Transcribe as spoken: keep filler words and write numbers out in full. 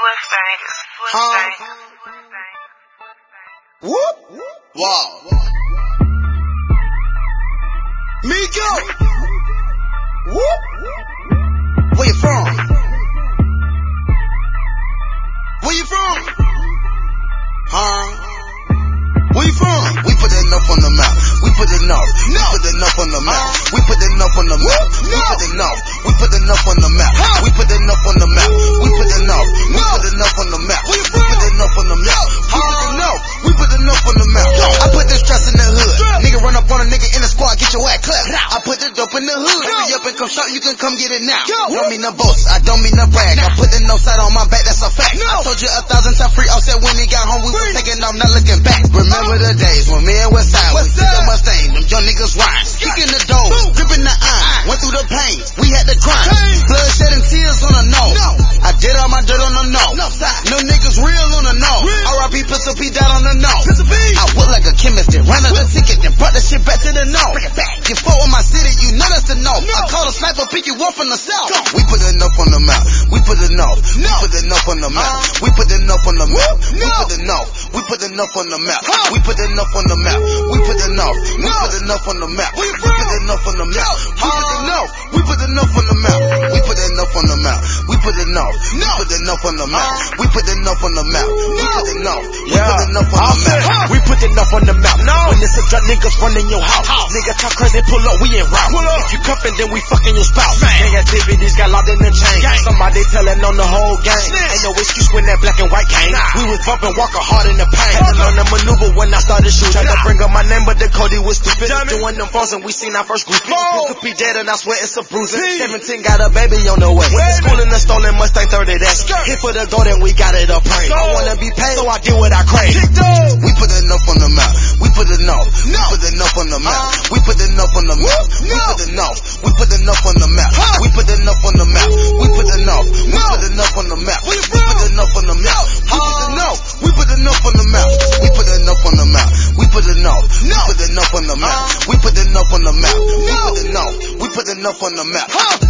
Swift bangers. Swift Huh? bangers. Whoop! Wow. Miko! Whoop! Where you from? Where you from? Huh? Where you from? We put enough on the map. We put enough. We put enough on the map. We put enough on the map. We put enough. We put enough on the map. We put enough on the map. We put enough. We put enough on the map. We put enough on the map. We put enough. We put enough on the map. I put this stress in the hood. Nigga run up on a nigga in the squad, get your ass clapped. I put the dope in the hood. Hurry up and come shop, you can come get it now. Don't mean to boast, I don't mean to brag. I put the no side on my back, that's a fact. I told you a thousand times free offset when he got home. We was taking off, not looking back. Remember the days when me and Westside, we took the Mustang, them young niggas rhyme. Kicking the door, gripping the iron. Went through the pain, we had to grind. Blood shedding tears on the nose. I did all my dirt on the nose. No niggas real on the nose. R I P Pistol P died on the nose. I work like a chemist, then ran out the ticket, then brought the shit back to the nose. You fuck with my city, you know that's the no. I call a sniper, pick you up from the south. We put enough on the map. We put enough. We put enough on the map. We put enough on the map. We put enough. We put enough on the map. We put enough on the map. We put enough. We put enough on the map. We put enough on the map. We put enough. We put enough on the map. We put enough on the map. We put enough. We put enough on the map. We put enough on the map. We put enough. We put enough on the map. We put enough on the map. When it's a drug, niggas running your house. Nigga talk crazy, pull up, we ain't route. If you cuffin', then we fucking your spouse. Gang activities got locked in the chain. Somebody telling on the whole gang. Ain't no excuse when that black and white came. We was bumping, walking hard in the pain. Had to learn the maneuver when I started shooting. Tried to bring up my name, but the Cody was stupid. Doing them phones and we seen our first group. Could be dead and I swear it's a bruising. seventeen got a baby on the way. School in the stolen Mustang thirty, that's hit for the door, then we got it up praise. I wanna be paid, so I did what I crave. We put enough on the map. We put enough. We put enough on the map. We put enough on the map. We put enough. We put enough on the map. We put enough on the map. We put enough. We put enough on the map. We put enough on the map. We put enough. We put enough on the map. We put enough on the map. We put enough. We put enough on the map. We put enough on the map. We put enough. We put enough on the map.